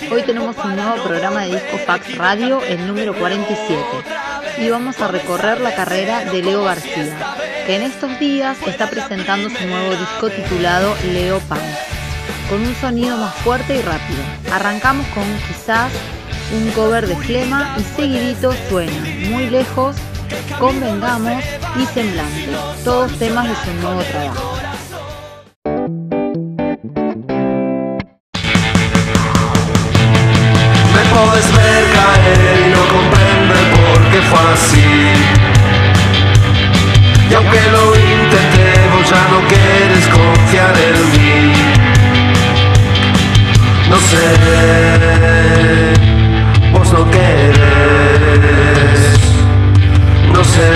Hoy tenemos un nuevo programa de Disco Fax Radio, el número 47, y vamos a recorrer la carrera de Leo García, que en estos días está presentando su nuevo disco titulado Leo Punk, con un sonido más fuerte y rápido. Arrancamos con Quizás, un cover de Flema, y seguidito suena Muy Lejos, Convengamos y Semblante, todos temas de su nuevo trabajo. Puedes ver caer y no comprender por qué fue así. Y aunque lo intentemos ya no quieres confiar en mí. No sé, vos no querés. No sé,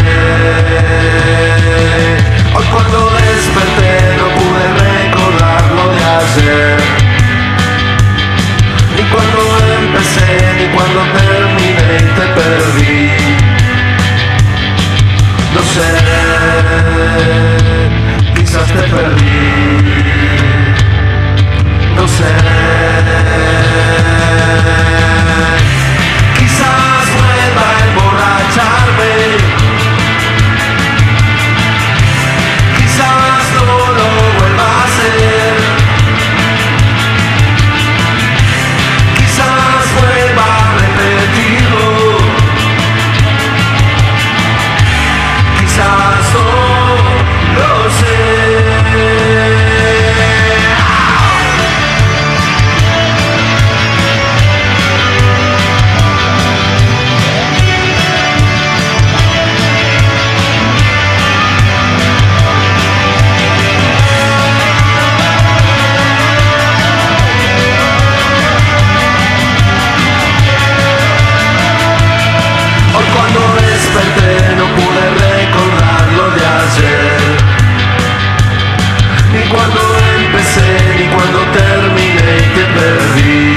hoy cuando desperté no pude recordar lo de ayer. Ni cuando empecé, ni cuando terminé y te perdí. No sé, quizás te perdí. No sé, quizás vuelva a emborracharme. Quizás no lo vuelva a hacer. Vuelva a repetirlo. Quizás no lo sé. No pude recordar lo de ayer. Ni cuando empecé, ni cuando terminé y te perdí.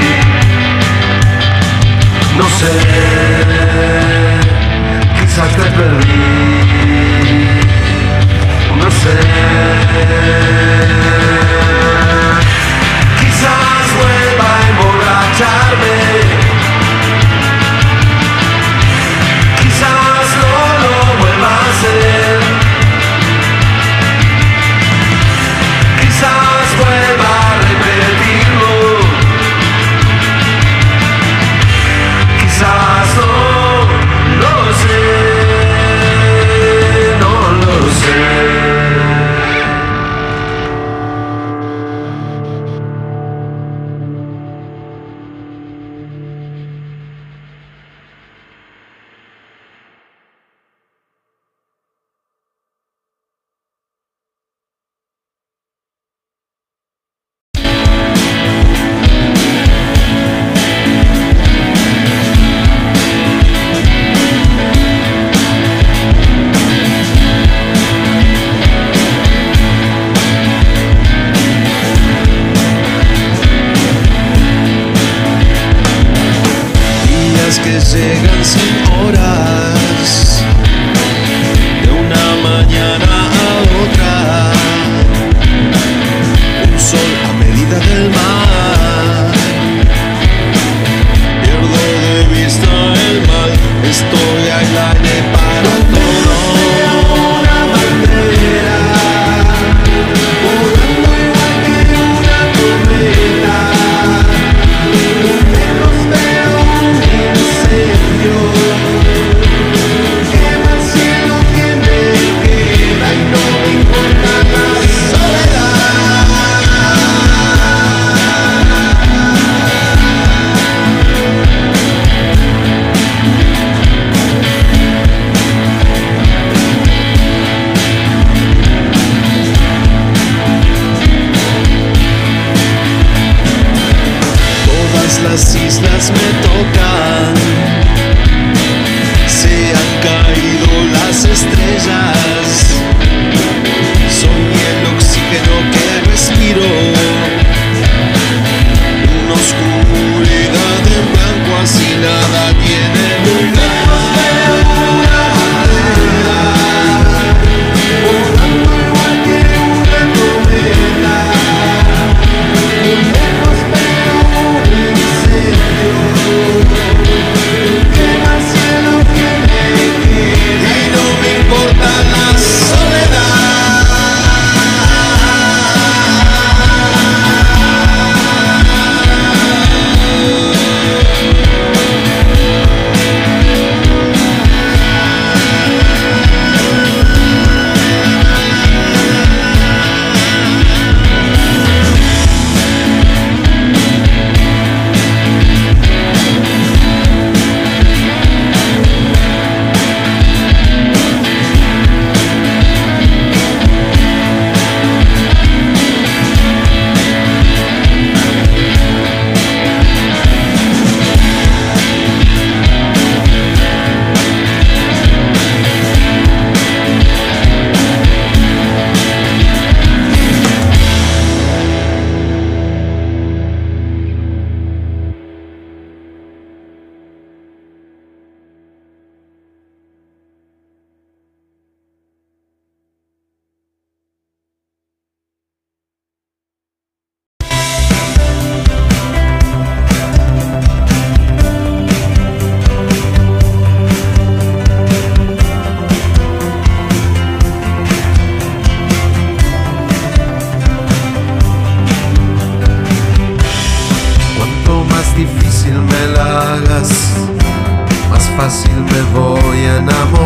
No sé, quizás te perdí. No sé, quizás vuelva a emborracharme. Quizás vuelva a repetirlo. Quizás no lo sé.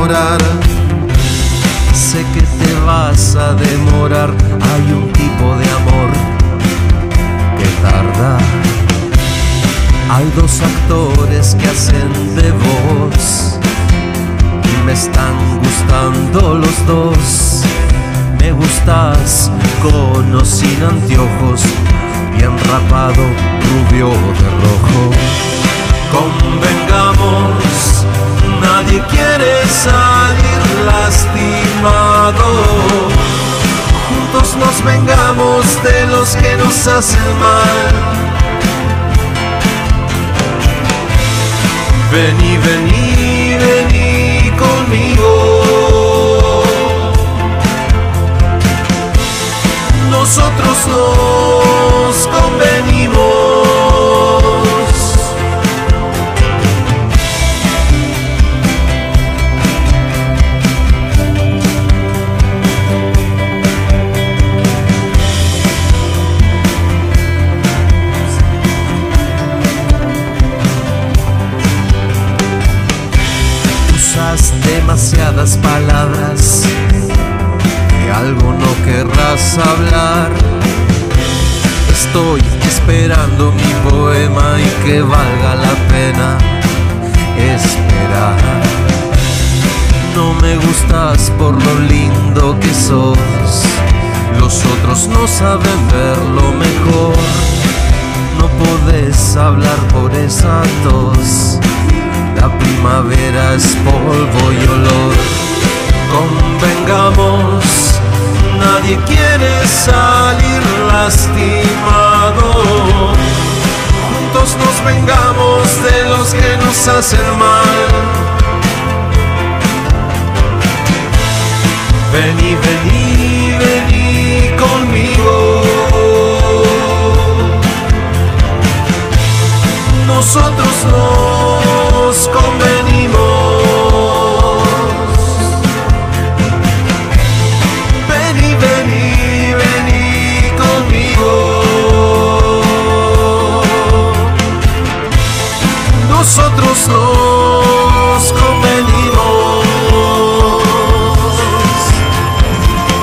enamorar. Sé que te vas a demorar, hay un tipo de amor que tarda. Hay dos actores que hacen de voz y me están gustando los dos. Me gustas con o sin anteojos, bien rapado, rubio de rojo. Convengamos, nadie quiere salir lastimado. Juntos nos vengamos de los que nos hacen mal. Vení, vení, vení conmigo. Nosotros nos convenimos. Usas demasiadas palabras, de algo no querrás hablar. Estoy esperando mi poema y que valga la pena esperar. No me gustas por lo lindo que sos, los otros no saben verlo mejor. No podés hablar por esa tos, la primavera es polvo y olor. Convengamos, nadie quiere salir lastimado. Juntos nos vengamos de los que nos hacen mal. Vení, vení, vení conmigo. Nosotros nos convenimos. Vení, vení, vení conmigo. Nosotros nos convenimos.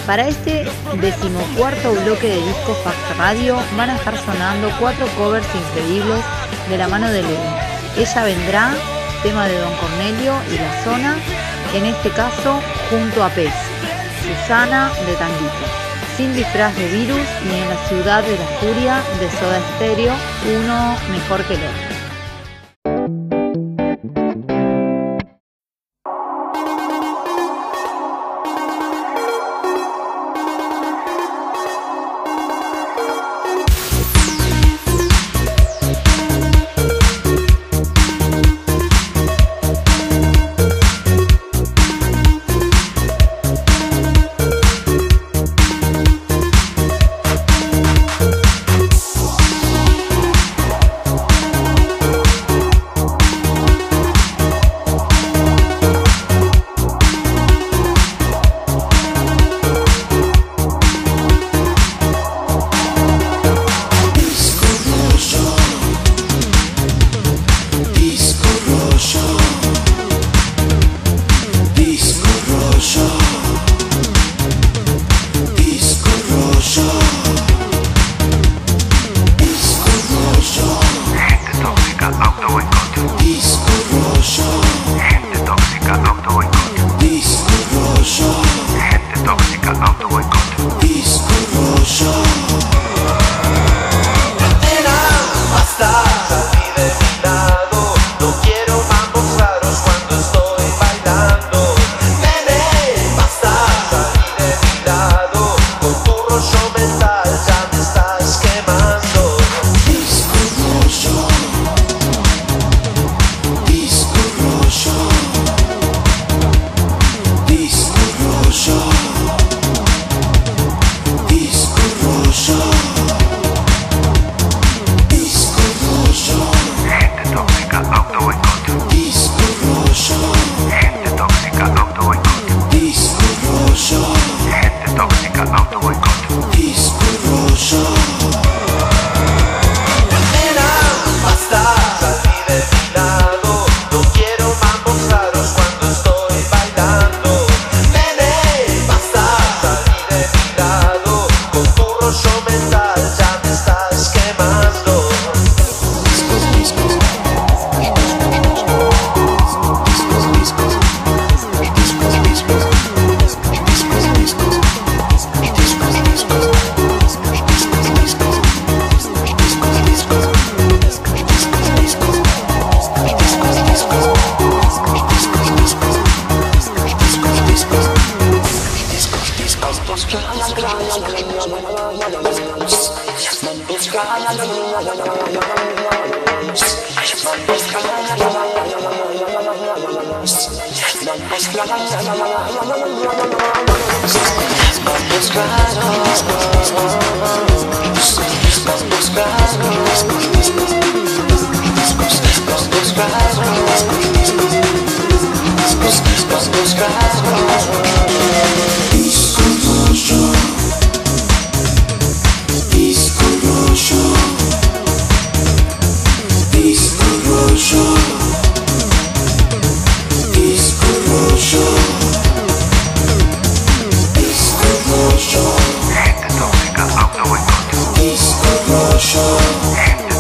Para este 14º bloque de Disco Fax Radio van a estar sonando 4 covers increíbles de la mano de Leo. Ella vendrá, tema de Don Cornelio y La Zona, en este caso junto a Pez, Susana de Tanguito, Sin disfraz de virus y En la ciudad de la furia de Soda Stereo, uno mejor que el otro. Gente tóxica, auto boicot. Disco Rollo. Gente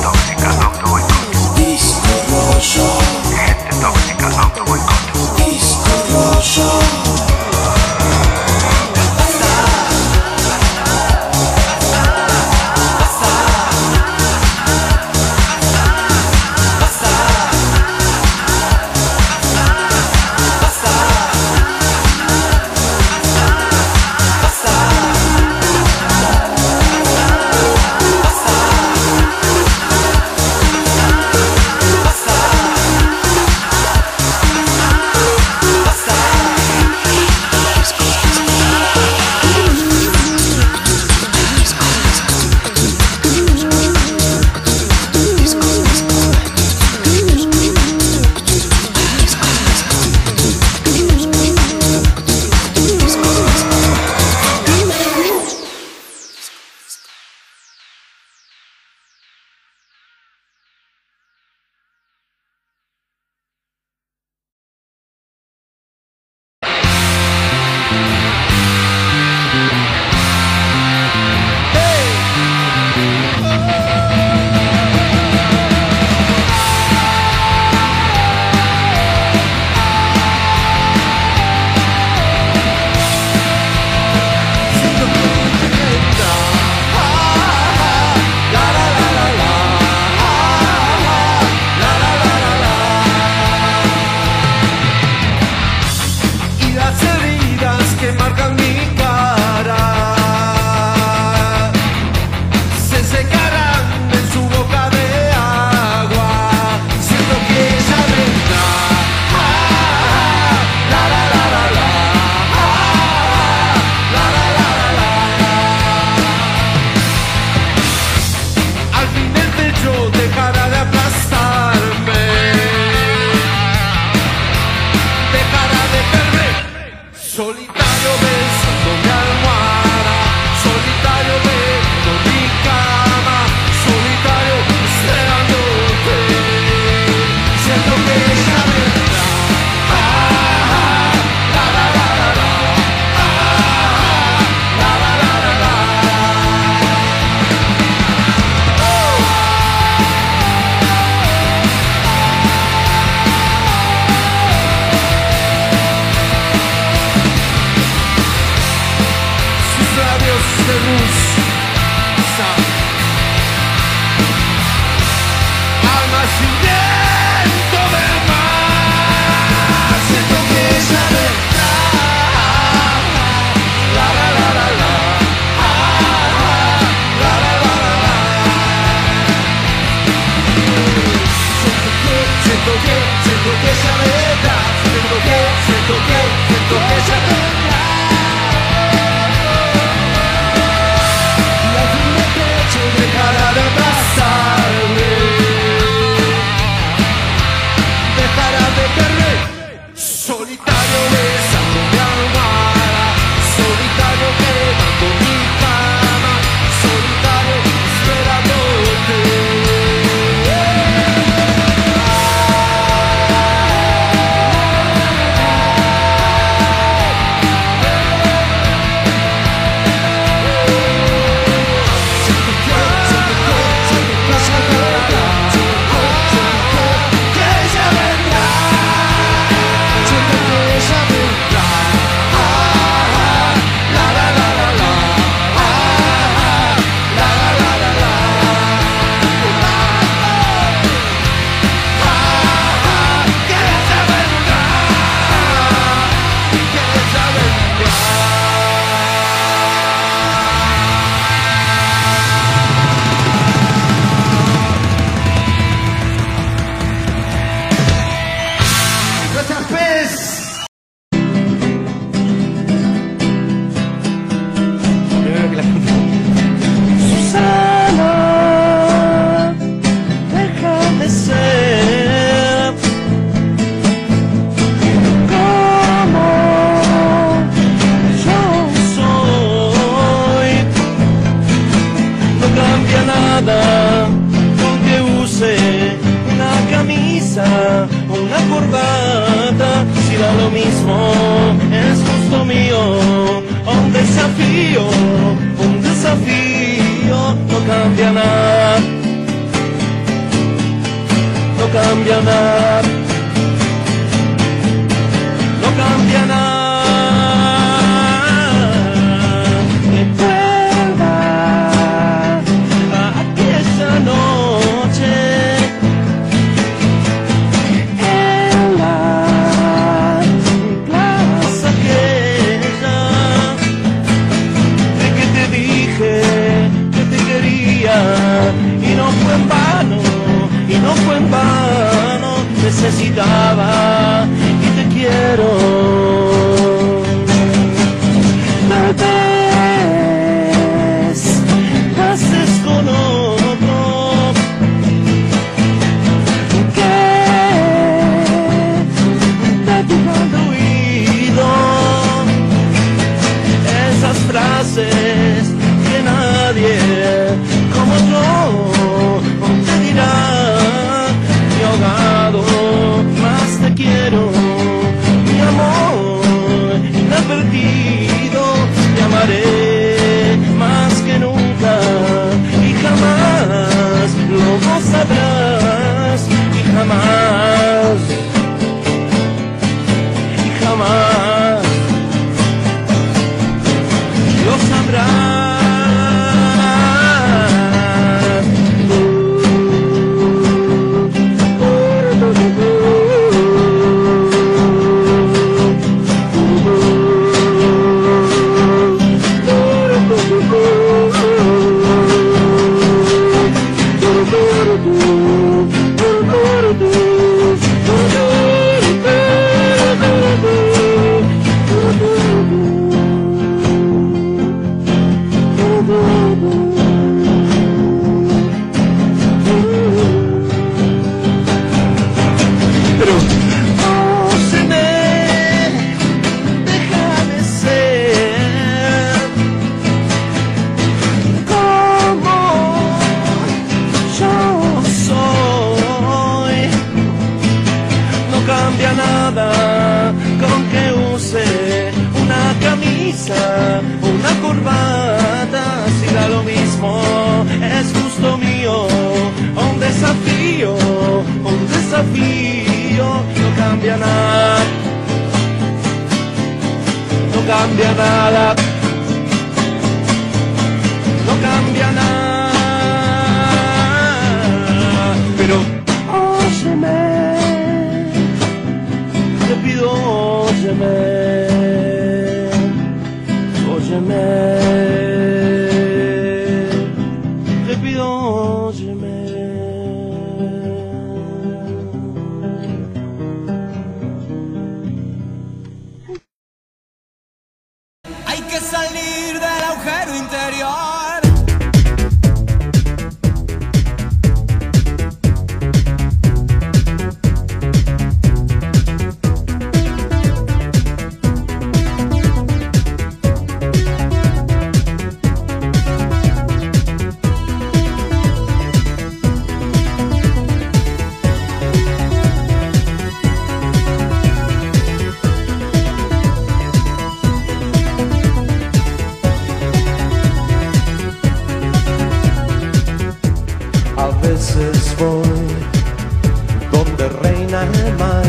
veces voy donde reina el mar.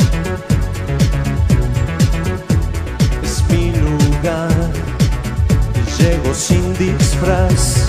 Es mi lugar y llego sin disfraz.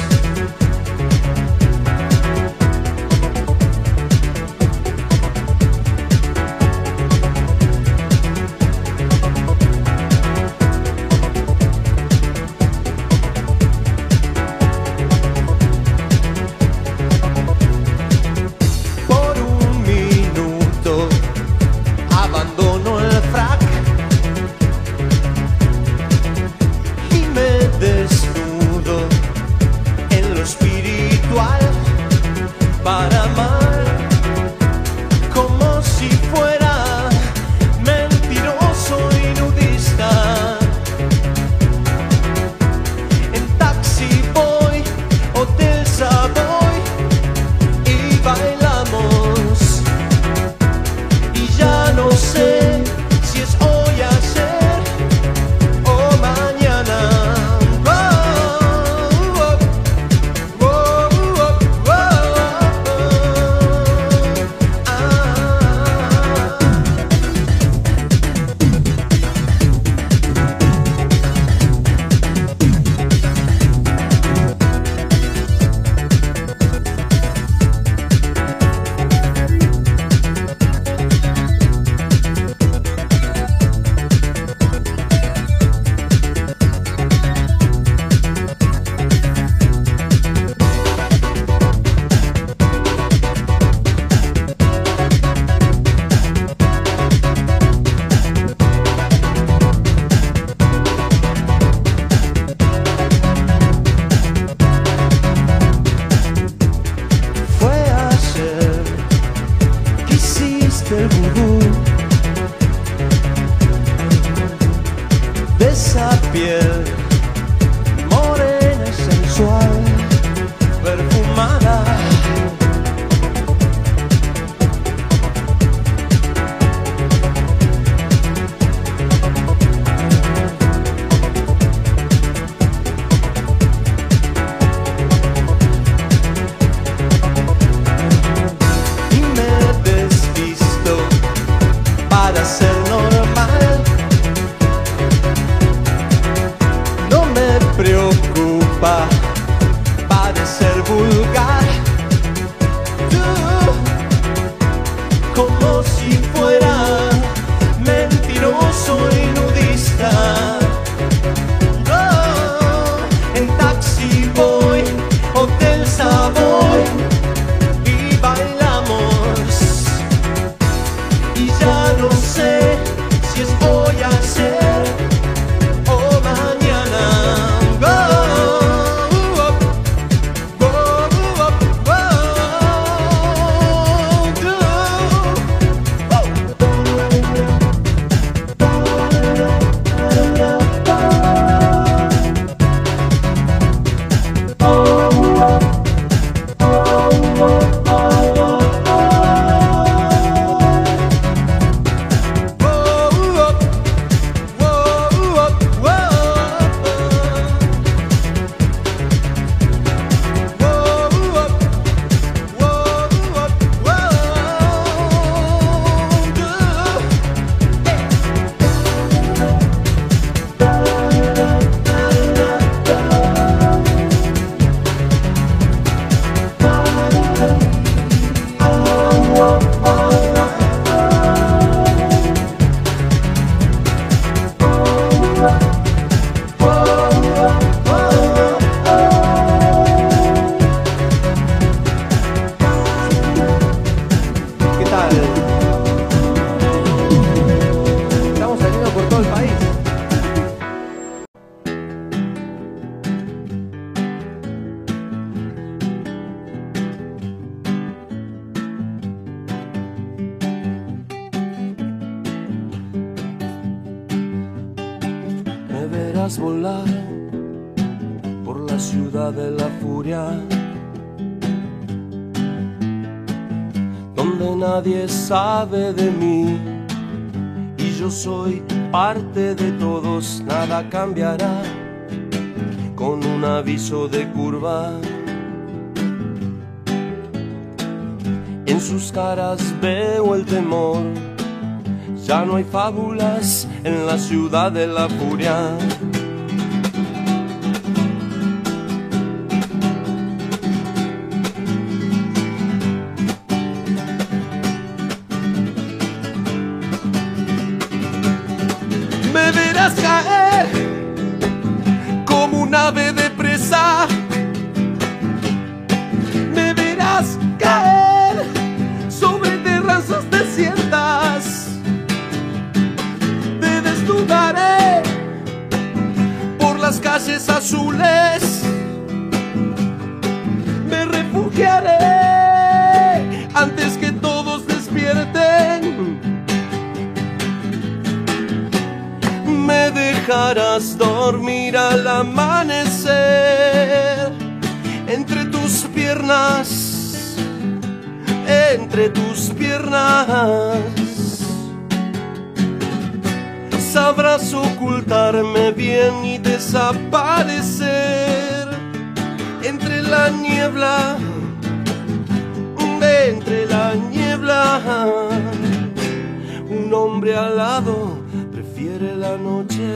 El vudú de esa piel morena y sensual, perfumada. Para ser normal, no me preocupa parecer vulgar. Como si fuera mentiroso y nudista. En taxi voy, hotel Savoy y bailamos. Y ya no sé si es hoy, ayer o mañana. verás volar por la ciudad de la furia, donde nadie sabe de mí y yo soy parte de todos. Nada cambiará con un aviso de curva. en sus caras veo el temor. Ya no hay fábulas en la ciudad de la furia. Me verás caer como un ave de presa. Me verás caer sobre terrazas desiertas. Te desnudaré por las calles azules. Me refugiaré antes que todos despierten. Me dejarás dormir al amanecer entre tus piernas, entre tus piernas. Sabrás ocultarme bien y desaparecer entre la niebla, entre la niebla. Un hombre al lado prefiere la noche.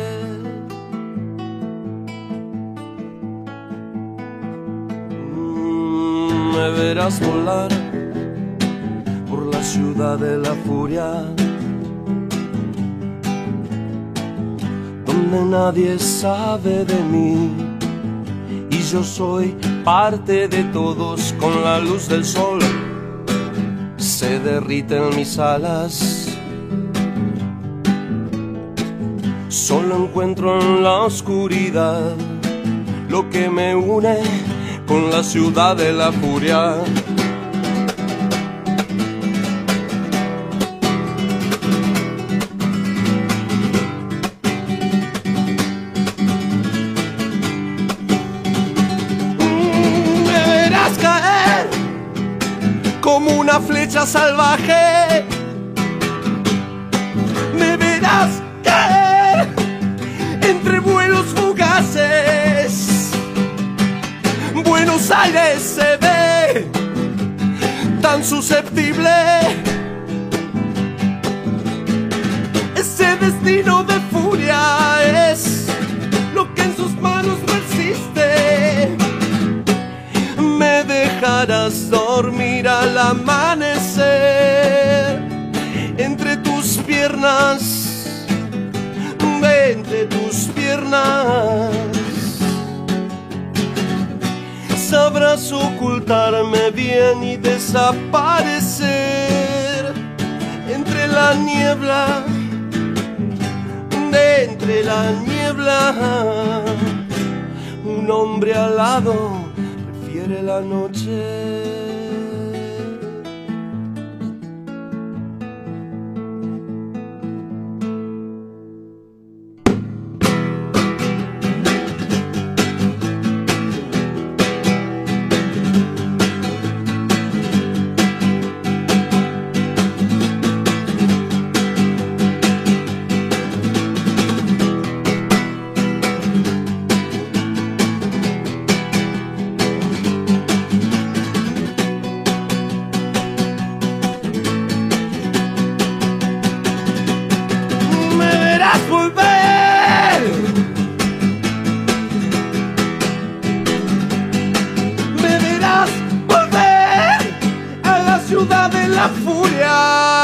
Me verás volar por la ciudad de la furia, donde nadie sabe de mí y yo soy parte de todos. Con la luz del sol se derriten mis alas. Solo encuentro en la oscuridad lo que me une con la ciudad de la furia. Me verás caer como una flecha salvaje. Me verás caer entre vuelos fugaces. Buenos Aires se ve tan susceptible. Ese destino de furia es lo que en sus manos no existe. Me dejarás dormir al amanecer entre tus piernas, entre tus piernas. Sabrás ocultarme bien y desaparecer entre la niebla, entre la niebla. Un hombre al lado prefiere la noche. De la furia.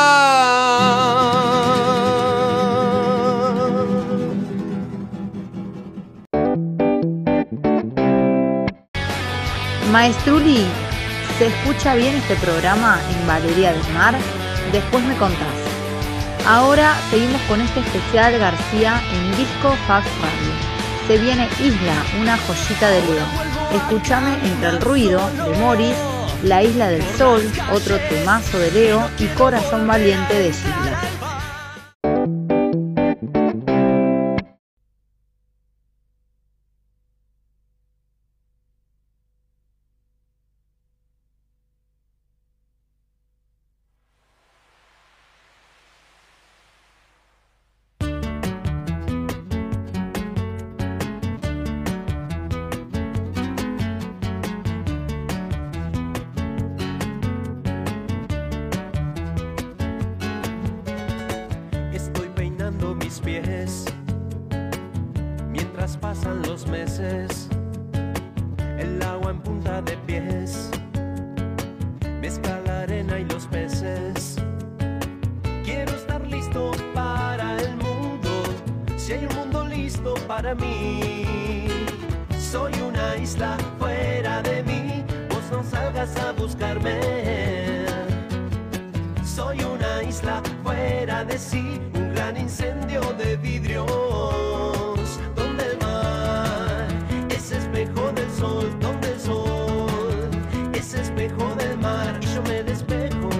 Maestruli, ¿se escucha bien este programa en Valeria del Mar? Después me contás. Ahora seguimos con este especial García en Disco Fax Radio. Se viene Isla, una joyita de Leo. Escúchame entre el ruido de Morris, La Isla del Sol, otro temazo de Leo, y Corazón Valiente de Sigla. pies. Mientras pasan los meses, el agua en punta de pies, mezcla la arena y los peces. Quiero estar listo para el mundo, si hay un mundo listo para mí. Soy una isla fuera de mí, vos no salgas a buscarme. Soy una isla fuera de sí, un gran incendio de vidrios, donde el mar es espejo del sol, donde el sol es espejo del mar. Y yo me despejo,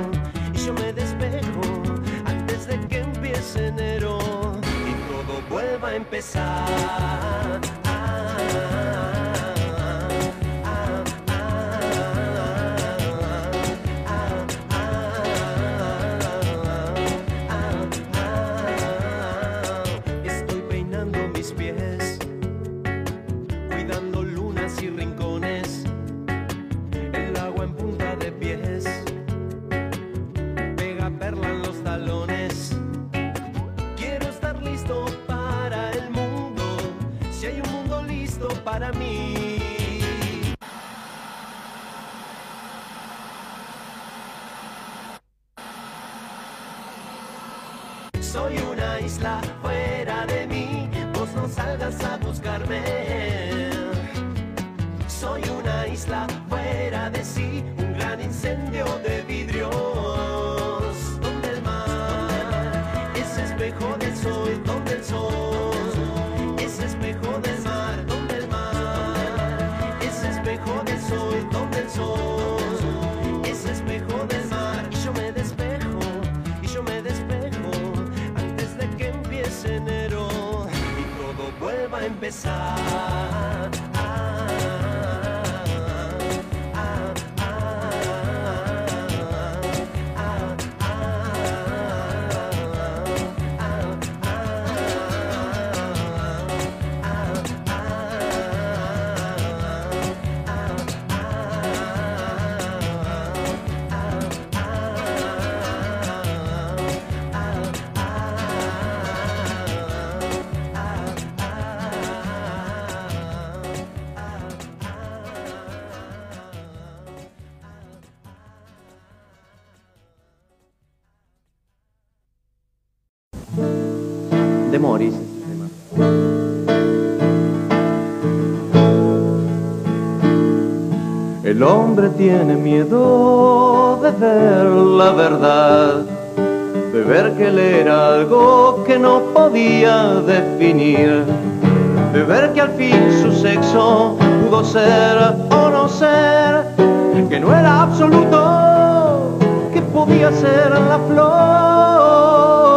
antes de que empiece enero y todo vuelva a empezar. Estoy peinando mis pies, cuidando lunas y rincones, el agua en punta de pies, pega perla en los talones. Quiero estar listo para el mundo, si hay un mundo listo para mí. Soy una isla fuera de mí, vos no salgas a buscarme. Soy una isla fuera de sí, un gran incendio de vidrios, donde el mar es espejo del sol, donde el sol es espejo del mar, donde el mar es espejo del sol, donde el sol es espejo del mar. Y yo me despejo, antes de que empiece enero y todo vuelva a empezar. De Morris. El hombre tiene miedo de ver la verdad, de ver que él era algo que no podía definir, de ver que al fin su sexo pudo ser o no ser, que no era absoluto, que podía ser la flor.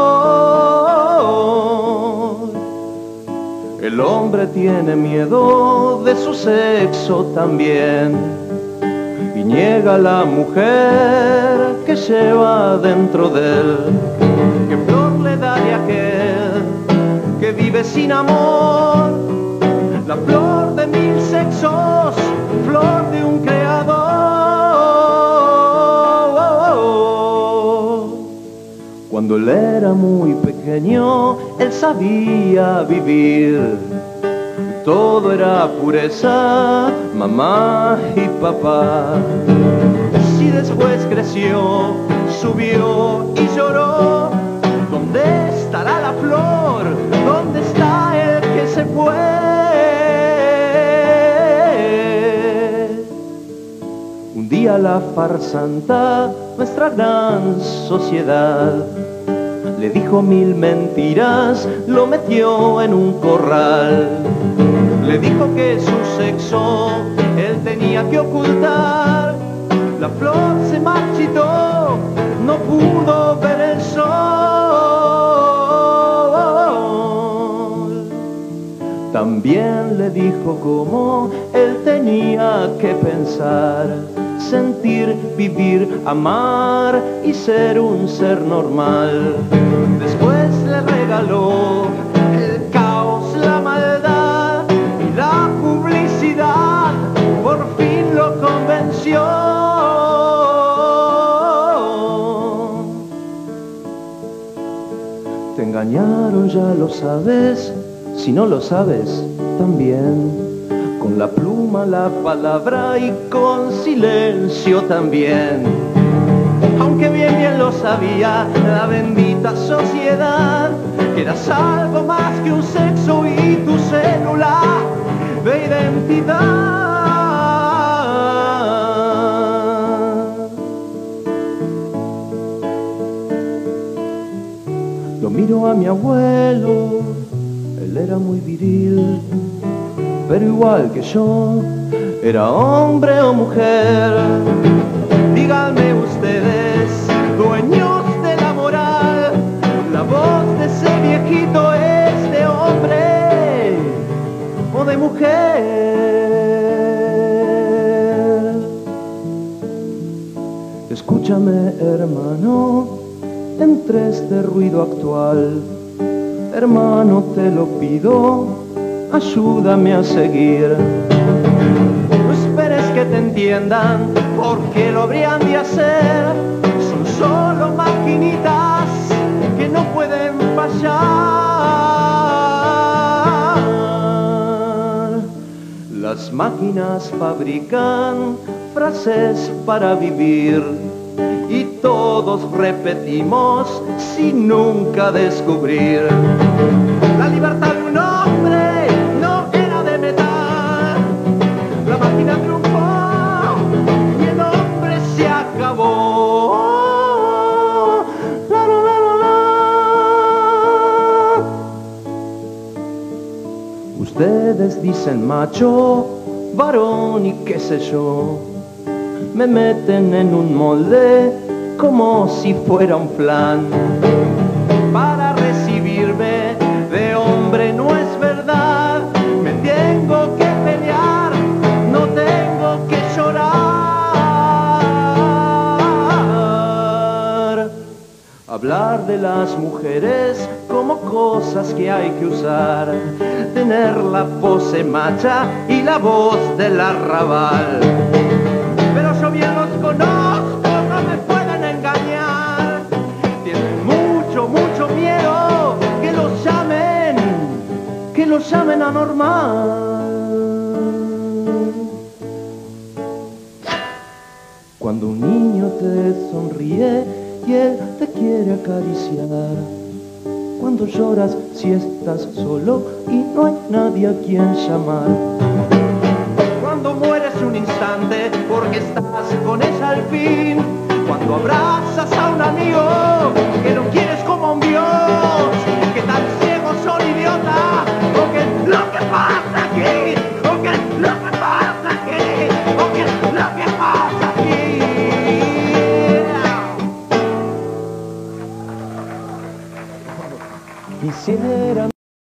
El hombre tiene miedo de su sexo también y niega a la mujer que lleva dentro de él. ¿Qué flor le daría a aquel que vive sin amor? La flor de mil sexos, flor de un creador. Cuando él era muy pequeño, él sabía vivir. Todo era pureza, mamá y papá. Si después creció, subió y lloró, ¿dónde estará la flor? ¿Dónde está el que se fue? Un día la farsanta, nuestra gran sociedad, le dijo mil mentiras, lo metió en un corral. Le dijo que su sexo él tenía que ocultar. La flor se marchitó, no pudo ver el sol. También le dijo cómo él tenía que pensar, sentir, vivir, amar y ser un ser normal. Después le regaló el caos, la maldad y la publicidad. Por fin lo convenció. Te engañaron, ya lo sabes, si no lo sabes, también. Con la pluma, la palabra y con silencio también. Aunque bien lo sabía la bendita sociedad, que eras algo más que un sexo y tu célula de identidad. Lo miro a mi abuelo, él era muy viril, pero igual que yo, era hombre o mujer. Díganme ustedes, dueños de la moral, la voz de ese viejito es de hombre o de mujer. Escúchame, hermano, entre este ruido actual, hermano, te lo pido, ayúdame a seguir. No esperes que te entiendan, porque lo habrían de hacer. Son solo maquinitas que no pueden fallar. Las máquinas fabrican frases para vivir y todos repetimos sin nunca descubrir. La libertad de un hombre no era de metal. La máquina triunfó y el hombre se acabó. La, la, la, la, la. Ustedes dicen macho, varón y qué sé yo. Me meten en un molde como si fuera un flan. Para recibirme de hombre no es verdad. Me tengo que pelear, no tengo que llorar. Hablar de las mujeres como cosas que hay que usar. Tener la pose macha y la voz del arrabal. Pero yo bien los conozco, no me pueden engañar. Tienen mucho, mucho miedo que los llamen anormal. Cuando un niño te sonríe y él te quiere acariciar. Cuando lloras si estás solo y no hay nadie a quien llamar. Cuando mueres un instante porque estás con ella al fin. Cuando abrazas a un amigo que lo quieres como a un dios. Que tan ciegos son idiota. O que es lo que pasa aquí. O que es lo que pasa aquí. O que es lo que pasa aquí. Quisiera.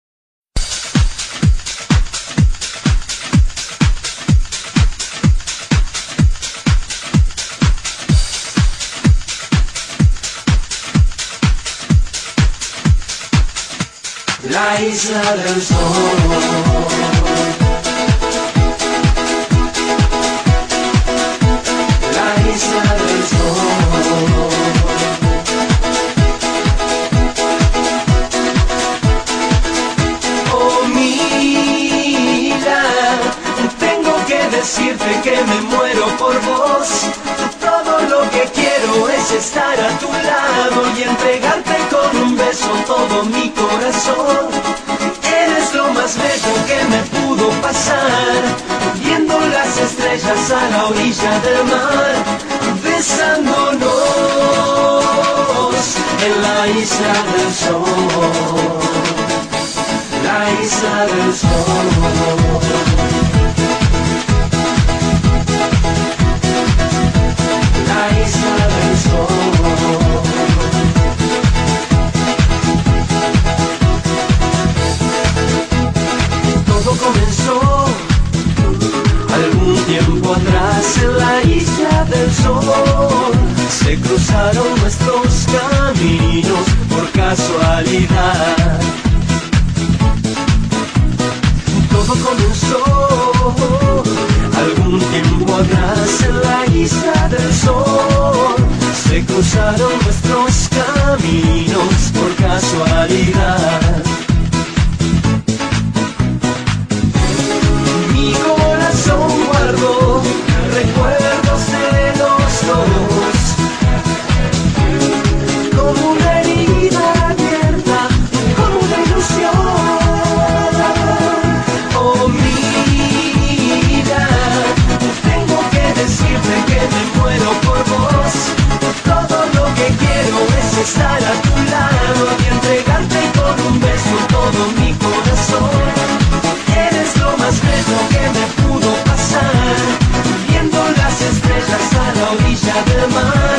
La isla del sol. La isla del sol. Oh, mira, tengo que decirte que me muero por vos. Todo lo que quiero es estar a tu lado y entregarte con un beso todo mi corazón. Eres lo más bello que me pudo pasar, viendo las estrellas a la orilla del mar, besándonos en la isla del sol. La isla del sol. La isla del sol. Todo comenzó algún tiempo atrás en la isla del sol. Se cruzaron nuestros caminos por casualidad. Todo comenzó algún tiempo atrás en la isla del sol. Se cruzaron nuestros caminos por casualidad. estar a tu lado y entregarte con un beso todo mi corazón. Eres lo más bello que me pudo pasar, viendo las estrellas a la orilla del mar,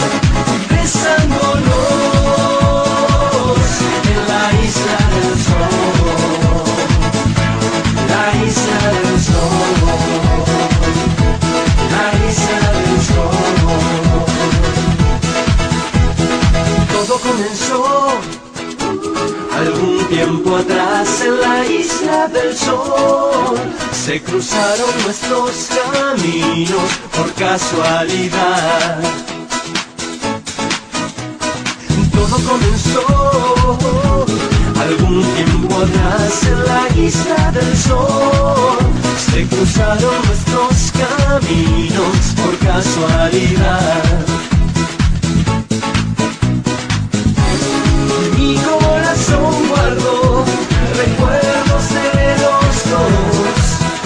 besándonos en la isla del sol, la isla del sol, la isla del sol. Todo comenzó algún tiempo atrás en la isla del sol. Se cruzaron nuestros caminos por casualidad. Todo comenzó algún tiempo atrás en la isla del sol. Se cruzaron nuestros caminos por casualidad. Mi corazón guardó recuerdos de los dos,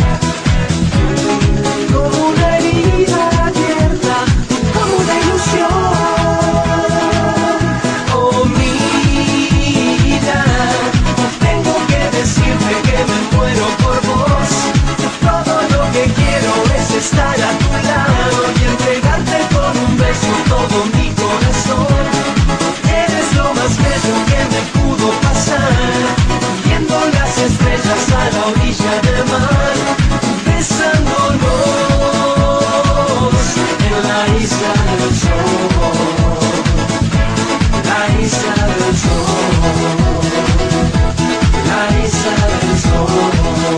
como una herida abierta, como una ilusión. Oh, mira, tengo que decirte que me muero por vos. Todo lo que quiero es estar a tu lado y entregarte con un beso todo mi corazón. Eres lo más bello que me pudo pasar, viendo las estrellas a la orilla del mar, besándonos en la isla del sol, la isla del sol, la isla del sol,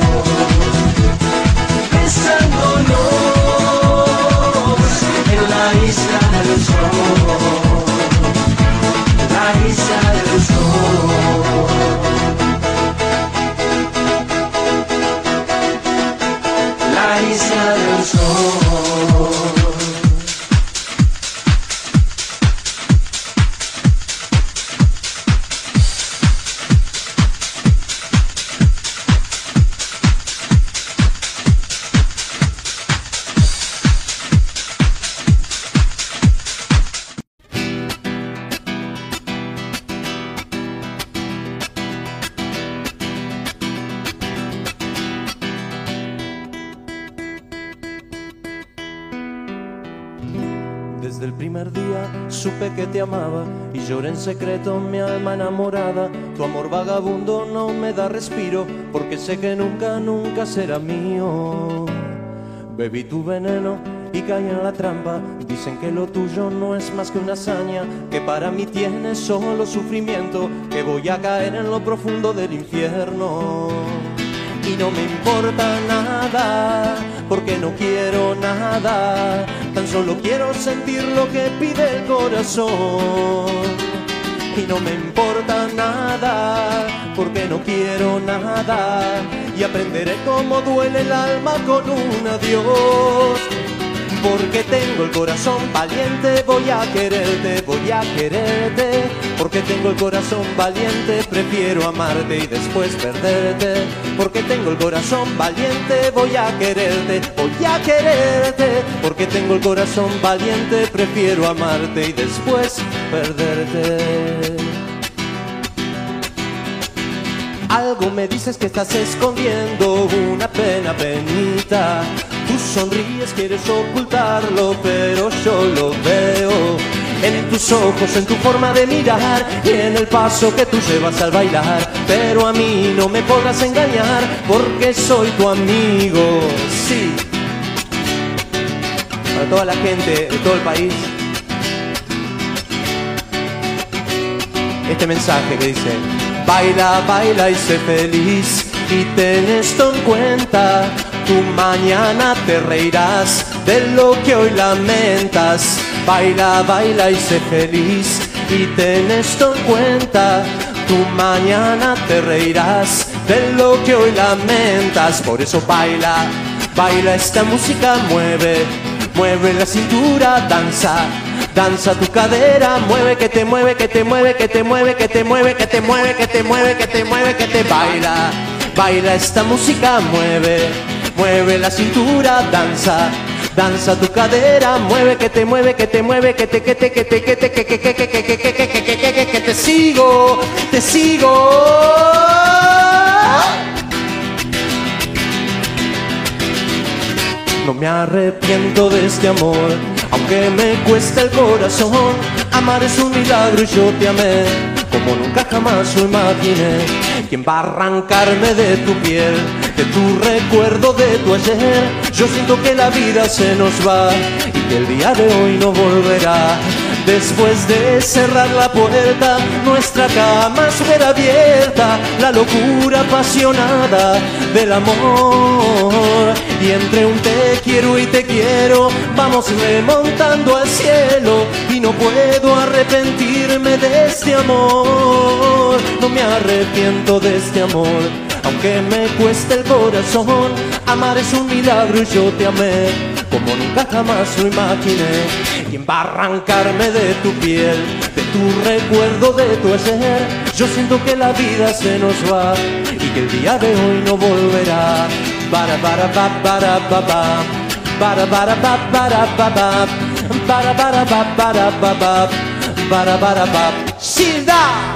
besándonos en la isla del sol, la isla del sol. La isla del sol. Desde el primer día supe que te amaba y lloré en secreto mi alma enamorada. Tu amor vagabundo no me da respiro porque sé que nunca, nunca será mío. Bebí tu veneno y caí en la trampa. Dicen que lo tuyo no es más que una hazaña, que para mí tiene solo sufrimiento, que voy a caer en lo profundo del infierno. Y no me importa nada, porque no quiero nada, tan solo quiero sentir lo que pide el corazón. Y no me importa nada, porque no quiero nada, y aprenderé cómo duele el alma con un adiós. Porque tengo el corazón valiente, voy a quererte, voy a quererte. Porque tengo el corazón valiente, prefiero amarte y después perderte. Porque tengo el corazón valiente, voy a quererte, voy a quererte. Porque tengo el corazón valiente, prefiero amarte y después perderte. Algo me dices que estás escondiendo, una pena, penita. Tú sonríes, quieres ocultarlo, pero yo lo veo en tus ojos, en tu forma de mirar y en el paso que tú llevas al bailar. Pero a mí no me podrás engañar porque soy tu amigo, sí. Para toda la gente de todo el país, este mensaje que dice: baila, baila y sé feliz y ten esto en cuenta. Tu mañana te reirás de lo que hoy lamentas. Baila, baila y sé feliz y ten esto en cuenta. Tu mañana te reirás de lo que hoy lamentas. Por eso baila, baila esta música, mueve, mueve la cintura, danza, danza tu cadera, mueve que te mueve, que te mueve, que te mueve, que te mueve, que te mueve, que te mueve, que te mueve, que te baila, baila esta música, mueve, mueve la cintura, danza, danza tu cadera, mueve que te mueve, que te mueve, que te sigo, te sigo. No me arrepiento de este amor, aunque me cueste el corazón. Amar es un milagro y yo te amé como nunca jamás lo imaginé. ¿Quién va a arrancarme de tu piel, de tu recuerdo, de tu ayer? Yo siento que la vida se nos va y que el día de hoy no volverá. Después de cerrar la puerta, nuestra cama estuviera abierta. La locura apasionada del amor. Y entre un te quiero y te quiero, vamos remontando al cielo. Y no puedo arrepentirme de este amor. No me arrepiento de este amor, aunque me cueste el corazón. Amar es un milagro y yo te amé como nunca jamás lo imaginé. ¿Quién va a arrancarme de tu piel, de tu recuerdo, de tu ayer? Yo siento que la vida se nos va y que el día de hoy no volverá. Para para pa para pa pa, para para pa para pa pa, para para pa para pa pa, para pa. ¡Silda!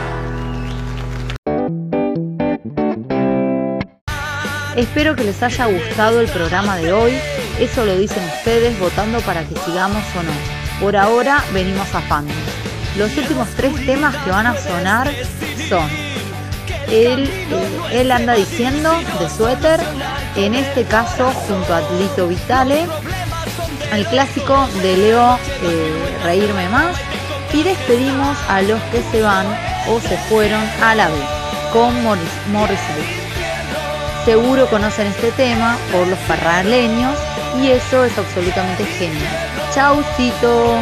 Espero que les haya gustado el programa de hoy. Eso lo dicen ustedes votando para que sigamos o no. Por ahora venimos zafando. Los últimos 3 temas que van a sonar son Él anda diciendo, de Suéter, en este caso junto a Lito Vitale, el clásico de Leo, Reírme Más, y despedimos a Los que se van o se fueron a la vez con Morrissey. Seguro conocen este tema por los parraleños y eso es absolutamente genial. Chaucito.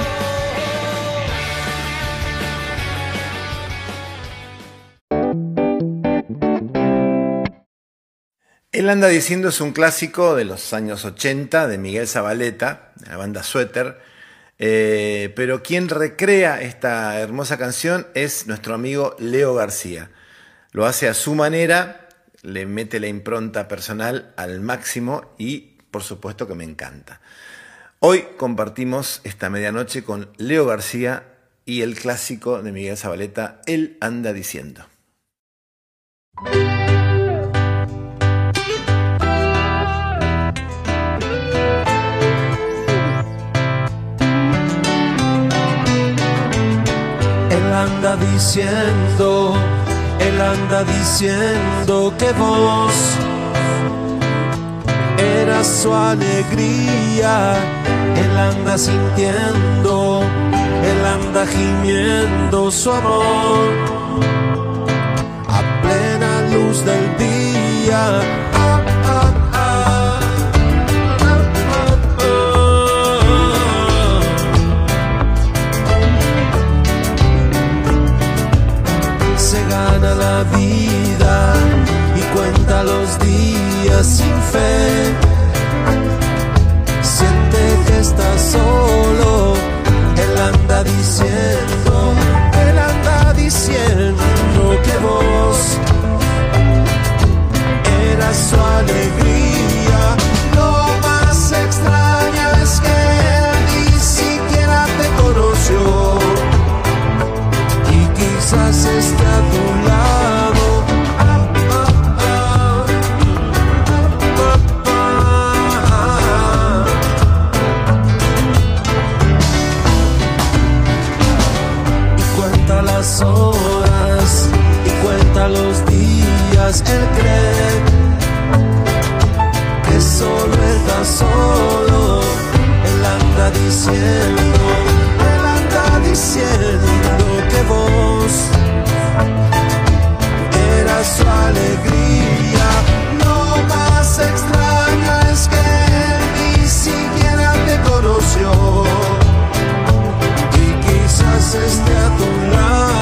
Él anda diciendo es un clásico de los años 80 de Miguel Zavaleta, de la banda Suéter, pero quien recrea esta hermosa canción es nuestro amigo Leo García. Lo hace a su manera, le mete la impronta personal al máximo y por supuesto que me encanta. Hoy compartimos esta medianoche con Leo García y el clásico de Miguel Zavaleta, Él anda diciendo. Él anda diciendo que vos eras su alegría. Él anda sintiendo, él anda gimiendo su amor a plena luz del día. La vida y cuenta los días sin fe. Siente que está solo. Él anda diciendo que vos eras su alegría. Lo más extraño es que él ni siquiera te conoció y quizás esté a tu lado. Horas y cuenta los días. Él cree que solo está solo. Él anda diciendo que vos eras su alegría. Lo más extraño es que él ni siquiera te conoció y quizás esté a tu lado.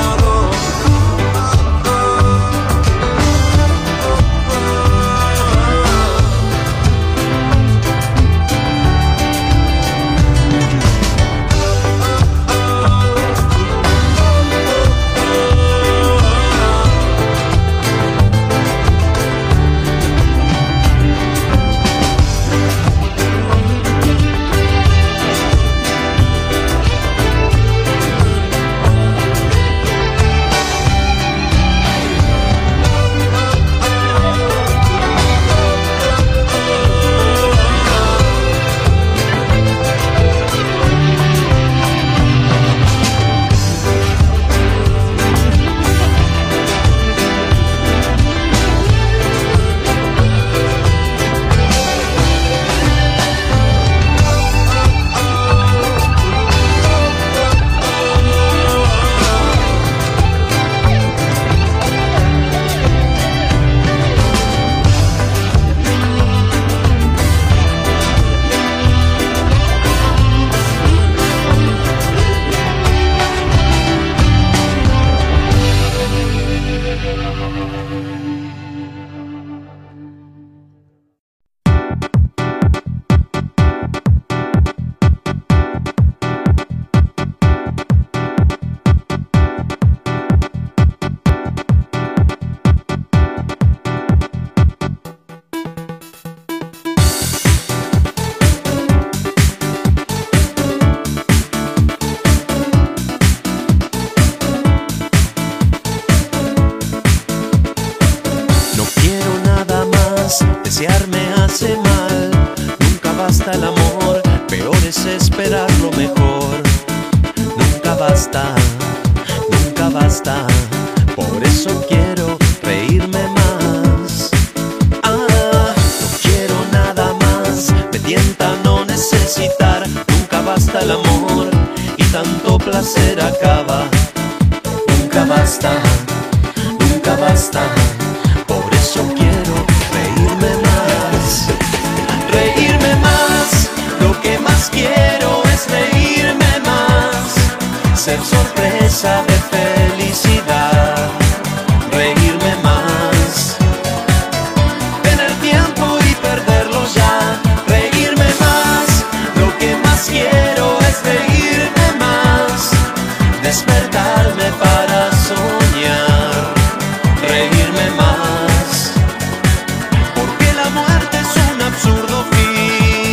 desear me hace mal. Nunca basta el amor, peor es esperar lo mejor. Nunca basta, nunca basta. Por eso quiero reírme más. No quiero nada más, me tienta no necesitar. Nunca basta el amor y tanto placer acaba. Nunca basta, nunca basta. Por eso quiero reírme más. Reírme más, lo que más quiero es reírme más. Ser sorpresa de felicidad. Reírme más. Tener tiempo y perderlo ya. Reírme más, lo que más quiero es reírme más. Despertarme para soñar. Reírme más. Porque la muerte es un absurdo fin.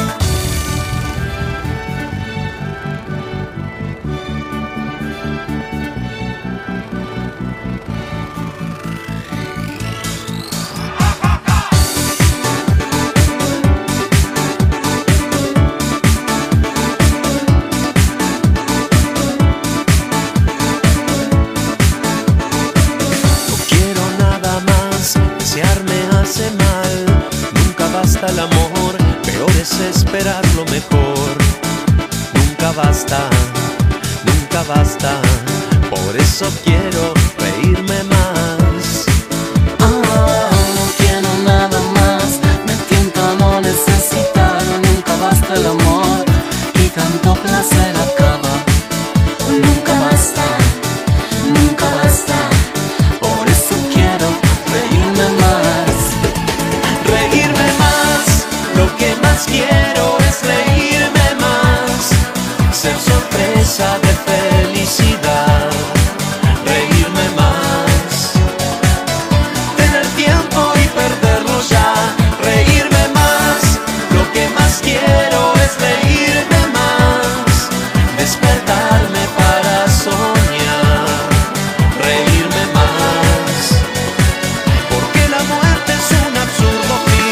Hace mal, nunca basta el amor, peor es esperar lo mejor. Nunca basta, nunca basta, por eso quiero reírme más. No quiero nada más, me tienta no necesitar. Nunca basta el amor y tanto placer acaba. Nunca basta, nunca basta, por eso quiero reírme más. Reírme más, lo que más quiero es reírme más. Ser sorpresa de felicidad. Reírme más. Tener tiempo y perderlo ya. Reírme más, lo que más quiero es reírme más. Despertarme para soñar. Reírme más. Porque la muerte es un absurdo fin.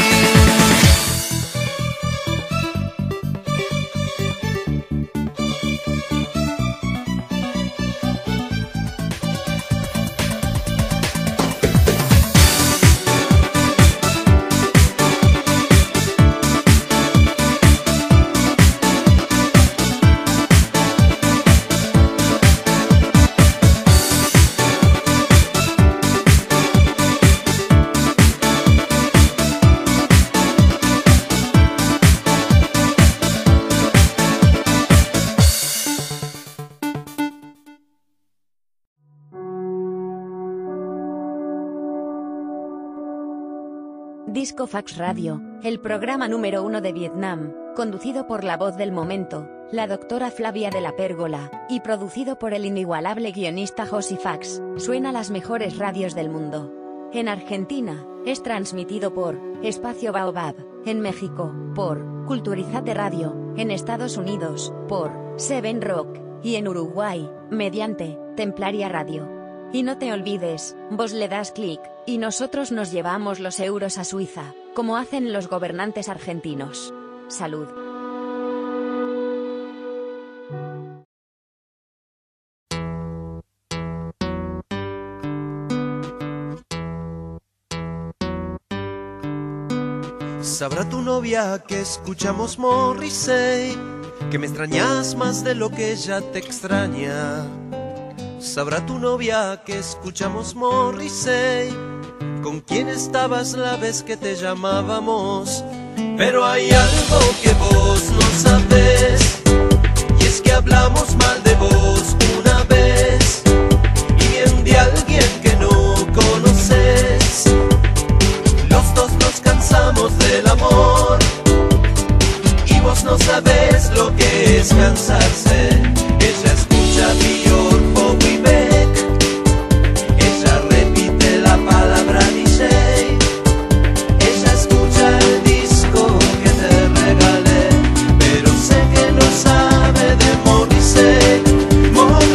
Disco Fax Radio, el programa número 1 de Vietnam, conducido por la voz del momento, la doctora Flavia de la Pérgola, y producido por el inigualable guionista Josi Fax, suena las mejores radios del mundo. En Argentina, es transmitido por Espacio Baobab, en México, por Culturizate Radio, en Estados Unidos, por Seven Rock, y en Uruguay, mediante Templaria Radio. Y no te olvides, vos le das clic, y nosotros nos llevamos los euros a Suiza, como hacen los gobernantes argentinos. Salud. Sabrá tu novia que escuchamos Morrissey, que me extrañas más de lo que ella te extraña. Sabrá tu novia que escuchamos Morrissey, con quién estabas la vez que te llamábamos. Pero hay algo que vos no sabés, y es que hablamos mal de vos una vez, y bien de alguien que no conoces. Los dos nos cansamos del amor, y vos no sabés lo que es cansarse. Ella escucha Björk, Bowie y Beck, ella repite la palabra DJ, ella escucha el disco que te regalé, pero sé que no sabe de Morrissey.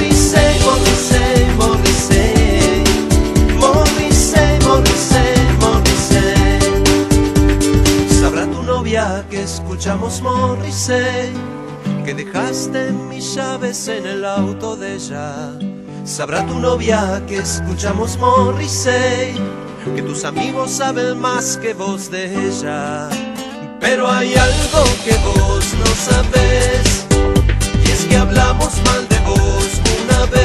sé que dejaste mis llaves en el auto de ella. Sabrá tu novia que escuchamos Morrissey, que tus amigos saben más que vos de ella. Pero hay algo que vos no sabés, y es que hablamos mal de vos una vez.